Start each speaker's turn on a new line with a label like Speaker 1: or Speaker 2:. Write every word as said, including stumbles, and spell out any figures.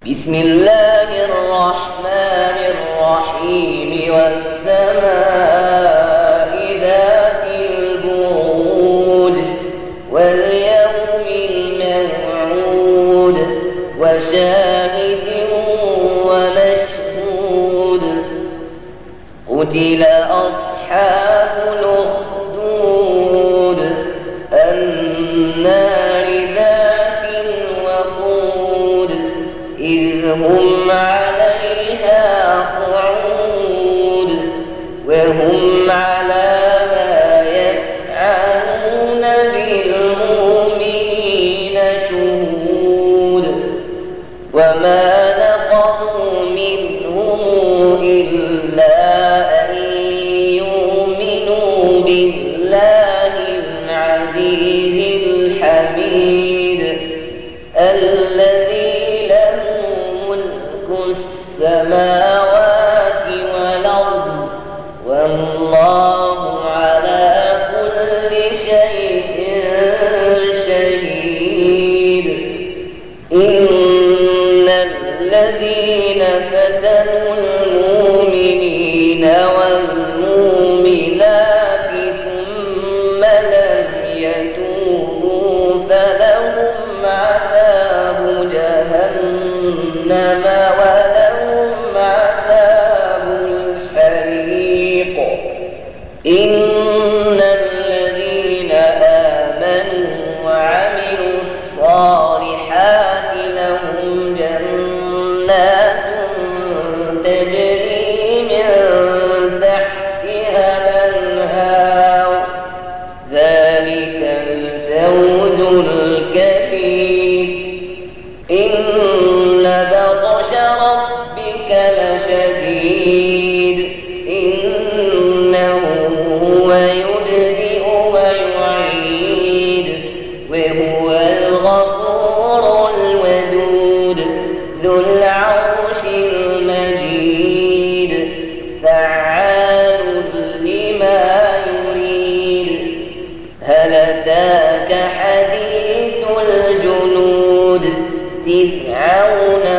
Speaker 1: بسم الله الرحمن الرحيم والسماء ذات البروج واليوم الموعود وشاهد ومشهود قتل أصحاب الأخدود النار ذات الوقود إذ هم عليها قعود وهم على ما يفعلون بالمؤمنين شهود وما نقموا منهم إلا أن يؤمنوا بالله العزيز الحميد الذي له ملك السماوات والأرض والله على كل شيء شهيد إن الذين فتنوا المؤمنين والمؤمنات ثم لم يتوبوا فلهم عذاب جهنم ولهم عذاب الحريق إن الذين آمنوا وعملوا الصالحات لهم جنات تجري من تحتها الأنهار ذلك الفوز الكبير إن بطش ربك لشديد إنه هو يبدئ ويعيد وهو الغفور الودود ذو العرش المجيد فعال لما يريد هل أتاك حديث الجنود فرعون